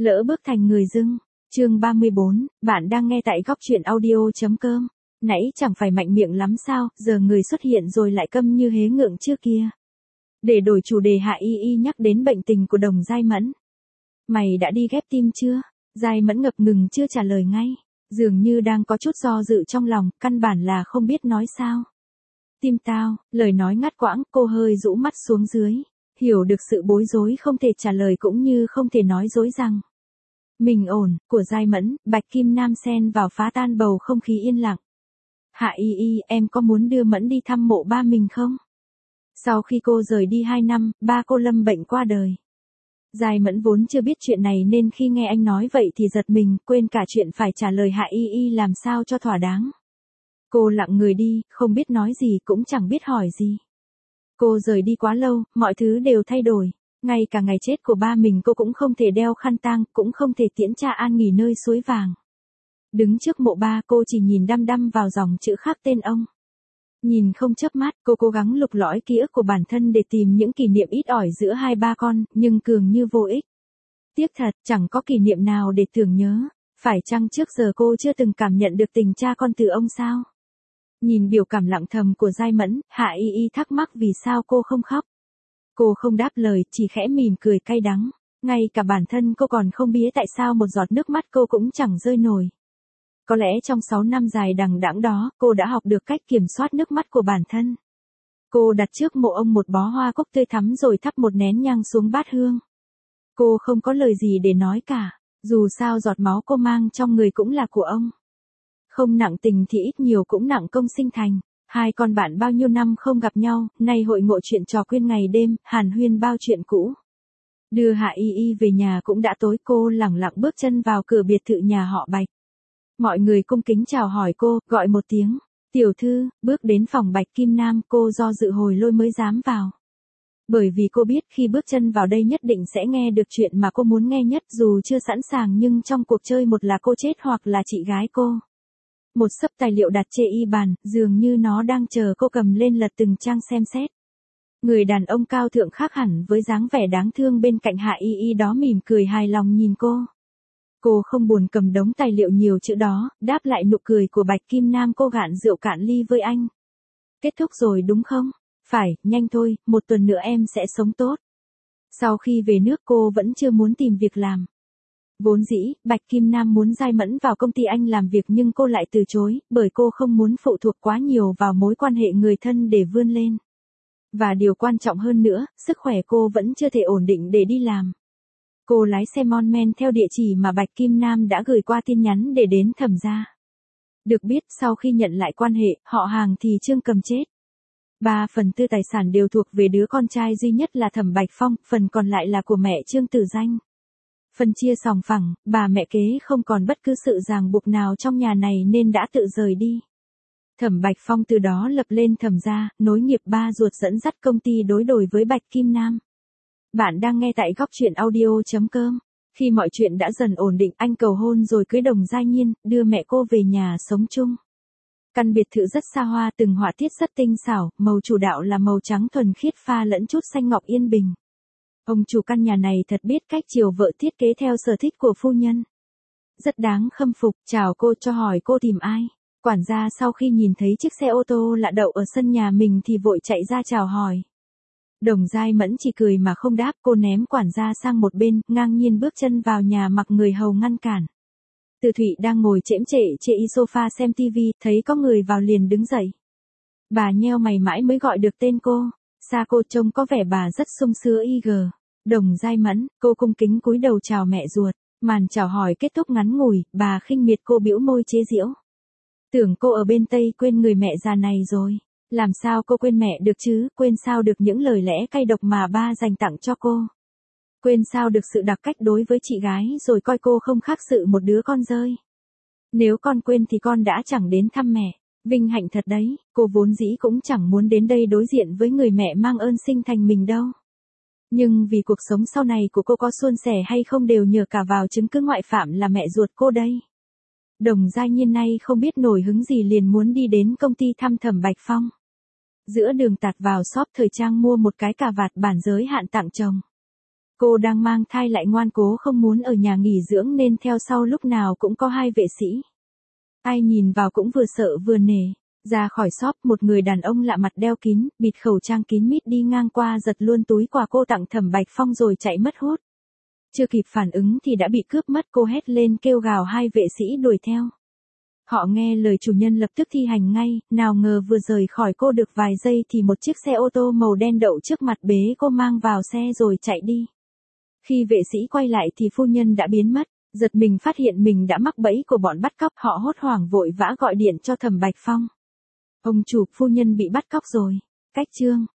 Lỡ bước thành người dưng. Chương 34, bạn đang nghe tại góc truyện audio.com. Nãy chẳng phải mạnh miệng lắm sao, giờ người xuất hiện rồi lại câm như hế ngượng trước kia. Để đổi chủ đề, Hạ Y Y nhắc đến bệnh tình của Đồng Giai Mẫn. Mày đã đi ghép tim chưa? Giai Mẫn ngập ngừng chưa trả lời ngay. Dường như đang có chút do dự trong lòng, căn bản là không biết nói sao. Tim tao, lời nói ngắt quãng, cô hơi rũ mắt xuống dưới. Hiểu được sự bối rối không thể trả lời cũng như không thể nói dối rằng mình ổn, của Giai Mẫn. Bạch Kim Nam xen vào phá tan bầu không khí yên lặng. Hạ Y Y, em có muốn đưa Mẫn đi thăm mộ ba mình không? Sau khi cô rời đi 2 năm, ba cô lâm bệnh qua đời. Giai Mẫn vốn chưa biết chuyện này nên khi nghe anh nói vậy thì giật mình, quên cả chuyện phải trả lời Hạ Y Y làm sao cho thỏa đáng. Cô lặng người đi, không biết nói gì cũng chẳng biết hỏi gì. Cô rời đi quá lâu, mọi thứ đều thay đổi. Ngay cả ngày chết của ba mình cô cũng không thể đeo khăn tang, cũng không thể tiễn cha an nghỉ nơi suối vàng. Đứng trước mộ ba cô chỉ nhìn đăm đăm vào dòng chữ khắc tên ông. Nhìn không chớp mắt, cô cố gắng lục lọi ký ức của bản thân để tìm những kỷ niệm ít ỏi giữa hai ba con, nhưng cường như vô ích. Tiếc thật, chẳng có kỷ niệm nào để tưởng nhớ. Phải chăng trước giờ cô chưa từng cảm nhận được tình cha con từ ông sao? Nhìn biểu cảm lặng thầm của Giai Mẫn, Hạ Y Y thắc mắc vì sao cô không khóc. Cô không đáp lời, chỉ khẽ mỉm cười cay đắng. Ngay cả bản thân cô còn không biết tại sao một giọt nước mắt cô cũng chẳng rơi nổi. Có lẽ trong 6 năm dài đằng đẵng đó, cô đã học được cách kiểm soát nước mắt của bản thân. Cô đặt trước mộ ông một bó hoa cúc tươi thắm rồi thắp một nén nhang xuống bát hương. Cô không có lời gì để nói cả, dù sao giọt máu cô mang trong người cũng là của ông. Không nặng tình thì ít nhiều cũng nặng công sinh thành. Hai con bạn bao nhiêu năm không gặp nhau, nay hội ngộ chuyện trò khuyên ngày đêm, hàn huyên bao chuyện cũ. Đưa Hạ Y Y về nhà cũng đã tối, cô lẳng lặng bước chân vào cửa biệt thự nhà họ Bạch. Mọi người cung kính chào hỏi cô, gọi một tiếng, tiểu thư, bước đến phòng Bạch Kim Nam, cô do dự hồi lâu mới dám vào. Bởi vì cô biết khi bước chân vào đây nhất định sẽ nghe được chuyện mà cô muốn nghe nhất, dù chưa sẵn sàng nhưng trong cuộc chơi một là cô chết hoặc là chị gái cô. Một xấp tài liệu đặt trên y bàn, dường như nó đang chờ cô cầm lên lật từng trang xem xét. Người đàn ông cao thượng khác hẳn với dáng vẻ đáng thương bên cạnh Hạ Y Y đó mỉm cười hài lòng nhìn cô. Cô không buồn cầm đống tài liệu nhiều chữ đó, đáp lại nụ cười của Bạch Kim Nam, cô gạn rượu cạn ly với anh. Kết thúc rồi đúng không? Phải, nhanh thôi, 1 tuần nữa em sẽ sống tốt. Sau khi về nước cô vẫn chưa muốn tìm việc làm. Vốn dĩ, Bạch Kim Nam muốn Giai Mẫn vào công ty anh làm việc nhưng cô lại từ chối, bởi cô không muốn phụ thuộc quá nhiều vào mối quan hệ người thân để vươn lên. Và điều quan trọng hơn nữa, sức khỏe cô vẫn chưa thể ổn định để đi làm. Cô lái xe mon men theo địa chỉ mà Bạch Kim Nam đã gửi qua tin nhắn để đến Thẩm gia. Được biết sau khi nhận lại quan hệ, họ hàng thì Trương Cầm chết. 3/4 tài sản đều thuộc về đứa con trai duy nhất là Thẩm Bạch Phong, phần còn lại là của mẹ Trương Tử Danh. Phân chia sòng phẳng, bà mẹ kế không còn bất cứ sự ràng buộc nào trong nhà này nên đã tự rời đi. Thẩm Bạch Phong từ đó lập lên Thẩm gia, nối nghiệp ba ruột dẫn dắt công ty đối đồi với Bạch Kim Nam. Bạn đang nghe tại góc truyện audio.com. Khi mọi chuyện đã dần ổn định, anh cầu hôn rồi cưới Đồng Giai Nhiên, đưa mẹ cô về nhà sống chung. Căn biệt thự rất xa hoa, từng họa tiết rất tinh xảo, màu chủ đạo là màu trắng thuần khiết pha lẫn chút xanh ngọc yên bình. Ông chủ căn nhà này thật biết cách chiều vợ, thiết kế theo sở thích của phu nhân. Rất đáng khâm phục. Chào cô, cho hỏi cô tìm ai? Quản gia sau khi nhìn thấy chiếc xe ô tô lạ đậu ở sân nhà mình thì vội chạy ra chào hỏi. Đồng Giai Mẫn chỉ cười mà không đáp, cô ném quản gia sang một bên, ngang nhiên bước chân vào nhà mặc người hầu ngăn cản. Từ Thụy đang ngồi chễm chệ trên sofa xem tivi, thấy có người vào liền đứng dậy. Bà nheo mày mãi mới gọi được tên cô. Xa cô trông có vẻ bà rất sung sướng IG. Đồng Giai Mẫn, cô cung kính cúi đầu chào mẹ ruột. Màn chào hỏi kết thúc ngắn ngủi, bà khinh miệt, cô bĩu môi chế giễu. Tưởng cô ở bên Tây quên người mẹ già này rồi. Làm sao cô quên mẹ được chứ, quên sao được những lời lẽ cay độc mà ba dành tặng cho cô. Quên sao được sự đặc cách đối với chị gái rồi coi cô không khác sự một đứa con rơi. Nếu con quên thì con đã chẳng đến thăm mẹ. Vinh hạnh thật đấy, cô vốn dĩ cũng chẳng muốn đến đây đối diện với người mẹ mang ơn sinh thành mình đâu. Nhưng vì cuộc sống sau này của cô có suôn sẻ hay không đều nhờ cả vào chứng cứ ngoại phạm là mẹ ruột cô đây. Đồng Giai Nhiên nay không biết nổi hứng gì liền muốn đi đến công ty thăm Thẩm Bạch Phong. Giữa đường tạt vào shop thời trang mua một cái cà vạt bản giới hạn tặng chồng. Cô đang mang thai lại ngoan cố không muốn ở nhà nghỉ dưỡng nên theo sau lúc nào cũng có hai vệ sĩ. Ai nhìn vào cũng vừa sợ vừa nể. Ra khỏi shop, một người đàn ông lạ mặt đeo kín, bịt khẩu trang kín mít đi ngang qua giật luôn túi quà cô tặng Thẩm Bạch Phong rồi chạy mất hút. Chưa kịp phản ứng thì đã bị cướp mất, cô hét lên kêu gào, hai vệ sĩ đuổi theo. Họ nghe lời chủ nhân lập tức thi hành ngay, nào ngờ vừa rời khỏi cô được vài giây thì một chiếc xe ô tô màu đen đậu trước mặt bế cô mang vào xe rồi chạy đi. Khi vệ sĩ quay lại thì phu nhân đã biến mất, giật mình phát hiện mình đã mắc bẫy của bọn bắt cóc, họ hốt hoảng vội vã gọi điện cho Thẩm Bạch Phong. Ông chủ, phu nhân bị bắt cóc rồi. Cách chương